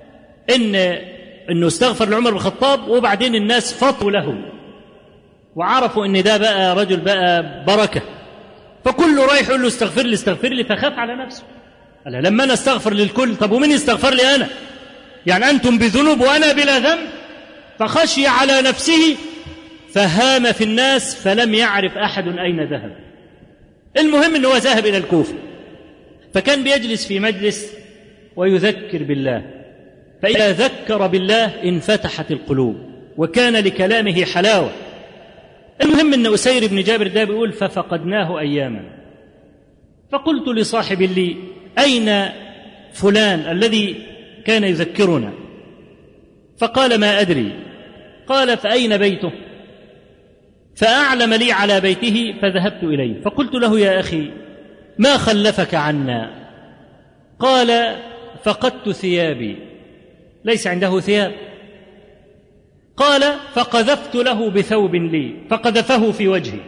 إنه استغفر لعمر بن الخطاب، وبعدين الناس فطوا له وعرفوا إن ده بقى رجل بقى بركة، فكله رايح يقول له استغفر لي استغفر لي، فخاف على نفسه. قال لما أنا استغفر للكل طب ومين يستغفر لي أنا؟ يعني أنتم بذنوب وأنا بلا ذنب؟ فخشي على نفسه فهام في الناس فلم يعرف أحد أين ذهب. المهم أنه ذهب إلى الكوفة، فكان بيجلس في مجلس ويذكر بالله، فإذا ذكر بالله انفتحت القلوب وكان لكلامه حلاوة. المهم أن أسير بن جابر ده بيقول ففقدناه أياما، فقلت لصاحب لي أين فلان الذي كان يذكرنا؟ فقال ما أدري. قال فأين بيته؟ فأعلم لي على بيته فذهبت إليه، فقلت له يا أخي ما خلفك عنا؟ قال فقدت ثيابي ليس عنده ثياب. قال فقذفت له بثوب لي فقذفه في وجهي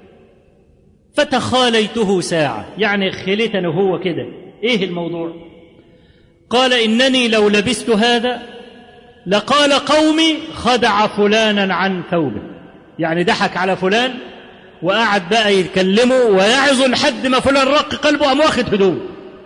فتخاليته ساعة، يعني خليتني هو كده. إيه الموضوع؟ قال إنني لو لبست هذا لقال قومي خدع فلانا عن ثوبه، يعني ضحك على فلان وقعد بقى يتكلمه ويعظ لحد ما فلان رق قلبه قام واخد هدوم.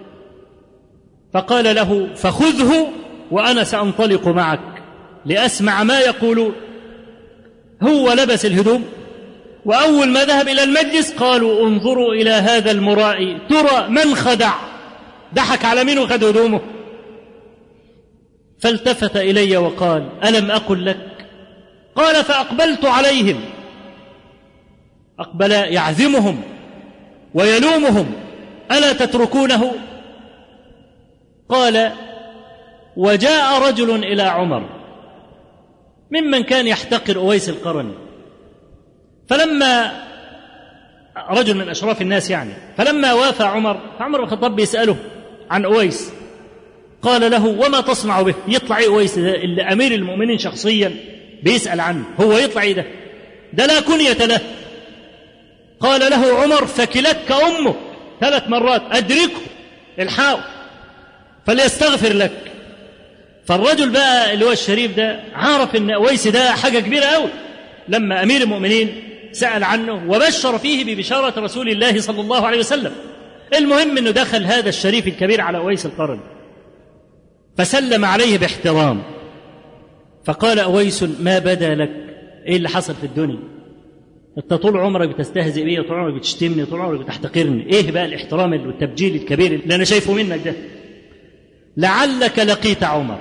فقال له فخذه وأنا سأنطلق معك لأسمع ما يقولون. هو لبس الهدوم، وأول ما ذهب إلى المجلس قالوا انظروا إلى هذا المرائي ترى من خدع، ضحك على مين وخد هدومه. فالتفت إلي وقال ألم أقل لك؟ قال فأقبلت عليهم، أقبل يعزمهم ويلومهم ألا تتركونه؟ قال وجاء رجل إلى عمر ممن كان يحتقر أويس القرني، فلما رجل من أشراف الناس يعني، فلما وافى عمر فعمر بن الخطاب يسأله عن أويس، قال له وما تصنع به؟ يطلع إيه أويس ده اللي أمير المؤمنين شخصيا بيسأل عنه، هو يطلع إيه ده لا كنية له. قال له عمر فكلتك أمك 3 مرات، أدركه الحاو فليستغفر لك. فالرجل بقى اللي هو الشريف ده عارف ان أويس ده حاجة كبيرة قوي، لما أمير المؤمنين سأل عنه وبشر فيه ببشارة رسول الله صلى الله عليه وسلم. المهم انه دخل هذا الشريف الكبير على أويس القرني فسلم عليه باحترام، فقال أويس ما بدا لك؟ ايه اللي حصل في الدنيا؟ انت طول عمرك بتستهزئ بي، طول عمرك بتشتمني، طول عمرك بتحتقرني، ايه بقى الاحترام والتبجيل الكبير اللي انا شايفه منك ده؟ لعلك لقيت عمر.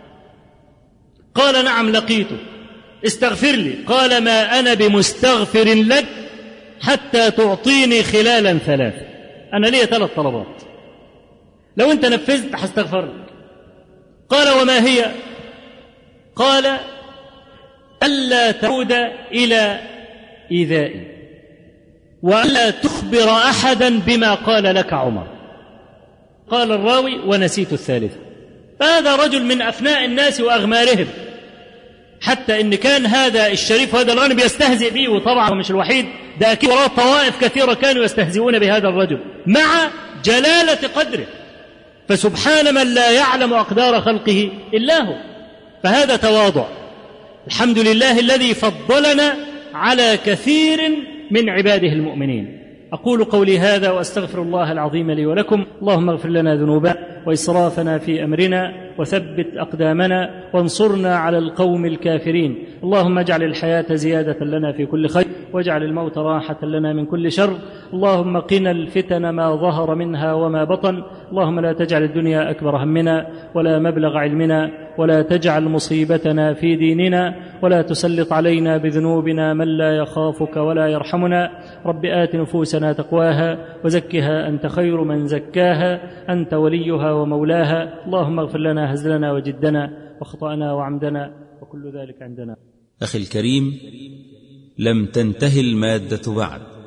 قال نعم لقيته، استغفر لي. قال ما أنا بمستغفر لك حتى تعطيني خلالا 3، أنا لي 3 طلبات، لو أنت نفذت هستغفر لك. قال وما هي؟ قال ألا تعود إلى إيذائي وألا تخبر أحدا بما قال لك عمر. قال الراوي ونسيت الثالثة. فهذا رجل من أفناء الناس وأغمارهم، حتى إن كان هذا الشريف وهذا الغني بيستهزئ به، وطبعا مش الوحيد ده، أكيد وراه طوائف كثيرة كانوا يستهزئون بهذا الرجل مع جلالة قدره، فسبحان من لا يعلم أقدار خلقه إلا هو. فهذا تواضع، الحمد لله الذي فضلنا على كثير من عباده المؤمنين. أقول قولي هذا وأستغفر الله العظيم لي ولكم. اللهم اغفر لنا ذنوبنا وإسرافنا في أمرنا وثبت أقدامنا وانصرنا على القوم الكافرين. اللهم اجعل الحياة زيادة لنا في كل خير واجعل الموت راحة لنا من كل شر. اللهم قنا الفتن ما ظهر منها وما بطن. اللهم لا تجعل الدنيا أكبر همنا ولا مبلغ علمنا ولا تجعل مصيبتنا في ديننا ولا تسلط علينا بذنوبنا من لا يخافك ولا يرحمنا. رب آت نفوسنا تقواها وزكها أنت خير من زكاها أنت وليها ومولاها. اللهم اغفر لنا هزلنا وجدنا وخطأنا وعمدنا وكل ذلك عندنا. أخي الكريم، لم تنتهي المادة بعد،